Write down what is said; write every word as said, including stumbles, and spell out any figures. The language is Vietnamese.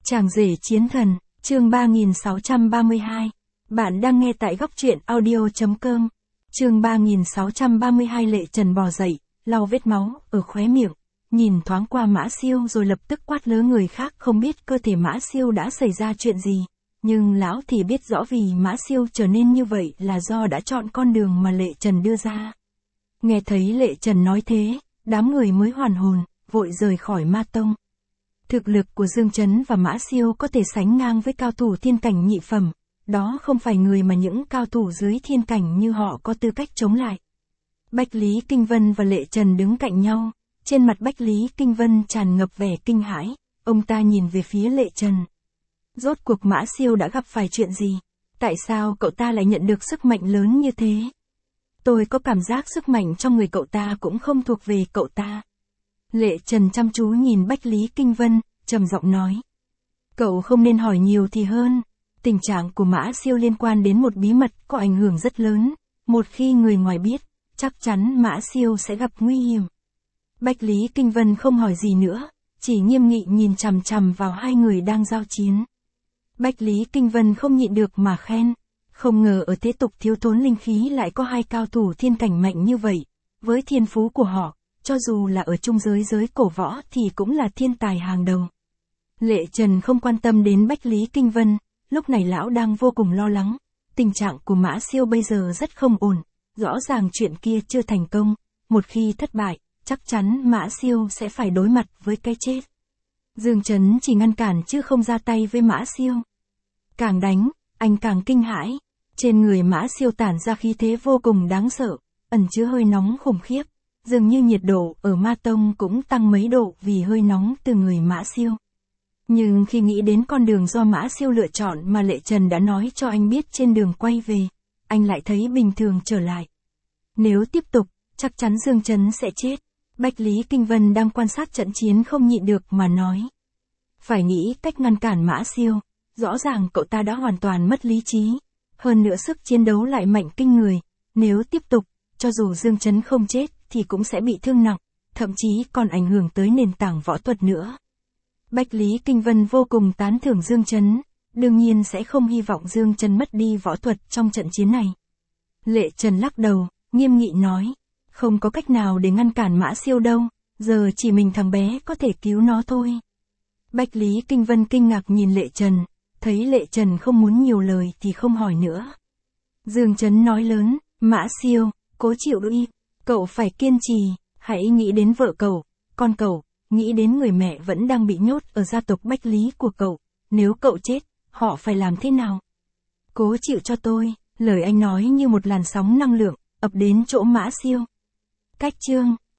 Chàng rể chiến thần, chương ba nghìn sáu trăm ba mươi hai. Bạn đang nghe tại góc truyện audio chấm com. Chương ba nghìn sáu trăm ba mươi hai. Lệ Trần bò dậy, lau vết máu ở khóe miệng, nhìn thoáng qua Mã Siêu rồi lập tức quát lớ người khác không biết cơ thể Mã Siêu đã xảy ra chuyện gì. Nhưng lão thì biết rõ vì Mã Siêu trở nên như vậy là do đã chọn con đường mà Lệ Trần đưa ra. Nghe thấy Lệ Trần nói thế, đám người mới hoàn hồn, vội rời khỏi Ma Tông. Thực lực của Dương Chấn và Mã Siêu có thể sánh ngang với cao thủ thiên cảnh nhị phẩm, đó không phải người mà những cao thủ dưới thiên cảnh như họ có tư cách chống lại. Bách Lý Kinh Vân và Lệ Trần đứng cạnh nhau, trên mặt Bách Lý Kinh Vân tràn ngập vẻ kinh hãi, ông ta nhìn về phía Lệ Trần. Rốt cuộc Mã Siêu đã gặp phải chuyện gì? Tại sao cậu ta lại nhận được sức mạnh lớn như thế? Tôi có cảm giác sức mạnh trong người cậu ta cũng không thuộc về cậu ta. Lệ Trần chăm chú nhìn Bách Lý Kinh Vân, trầm giọng nói. Cậu không nên hỏi nhiều thì hơn. Tình trạng của Mã Siêu liên quan đến một bí mật có ảnh hưởng rất lớn. Một khi người ngoài biết, chắc chắn Mã Siêu sẽ gặp nguy hiểm. Bách Lý Kinh Vân không hỏi gì nữa, chỉ nghiêm nghị nhìn chằm chằm vào hai người đang giao chiến. Bách Lý Kinh Vân không nhịn được mà khen. Không ngờ ở thế tục thiếu thốn linh khí lại có hai cao thủ thiên cảnh mạnh như vậy. Với thiên phú của họ, cho dù là ở trung giới giới cổ võ thì cũng là thiên tài hàng đầu. Lệ Trần không quan tâm đến Bách Lý Kinh Vân, lúc này lão đang vô cùng lo lắng. Tình trạng của Mã Siêu bây giờ rất không ổn, rõ ràng chuyện kia chưa thành công, một khi thất bại, chắc chắn Mã Siêu sẽ phải đối mặt với cái chết. Dương Chấn chỉ ngăn cản chứ không ra tay với Mã Siêu. Càng đánh, anh càng kinh hãi, trên người Mã Siêu tản ra khí thế vô cùng đáng sợ, ẩn chứa hơi nóng khủng khiếp. Dường như nhiệt độ ở Ma Tông cũng tăng mấy độ vì hơi nóng từ người Mã Siêu. Nhưng khi nghĩ đến con đường do Mã Siêu lựa chọn mà Lệ Trần đã nói cho anh biết trên đường quay về, anh lại thấy bình thường trở lại. Nếu tiếp tục, chắc chắn Dương Chấn sẽ chết. Bách Lý Kinh Vân đang quan sát trận chiến không nhịn được mà nói. Phải nghĩ cách ngăn cản Mã Siêu, rõ ràng cậu ta đã hoàn toàn mất lý trí. Hơn nữa sức chiến đấu lại mạnh kinh người, nếu tiếp tục, cho dù Dương Chấn không chết, thì cũng sẽ bị thương nặng, thậm chí còn ảnh hưởng tới nền tảng võ thuật nữa. Bách Lý Kinh Vân vô cùng tán thưởng Dương Chấn, đương nhiên sẽ không hy vọng Dương Chấn mất đi võ thuật trong trận chiến này. Lệ Trần lắc đầu, nghiêm nghị nói, không có cách nào để ngăn cản Mã Siêu đâu, giờ chỉ mình thằng bé có thể cứu nó thôi. Bách Lý Kinh Vân kinh ngạc nhìn Lệ Trần, thấy Lệ Trần không muốn nhiều lời thì không hỏi nữa. Dương Chấn nói lớn, Mã Siêu, cố chịu đi. Cậu phải kiên trì, hãy nghĩ đến vợ cậu, con cậu, nghĩ đến người mẹ vẫn đang bị nhốt ở gia tộc Bách Lý của cậu, nếu cậu chết, họ phải làm thế nào? Cố chịu cho tôi, lời anh nói như một làn sóng năng lượng, ập đến chỗ Mã Siêu. Cách chương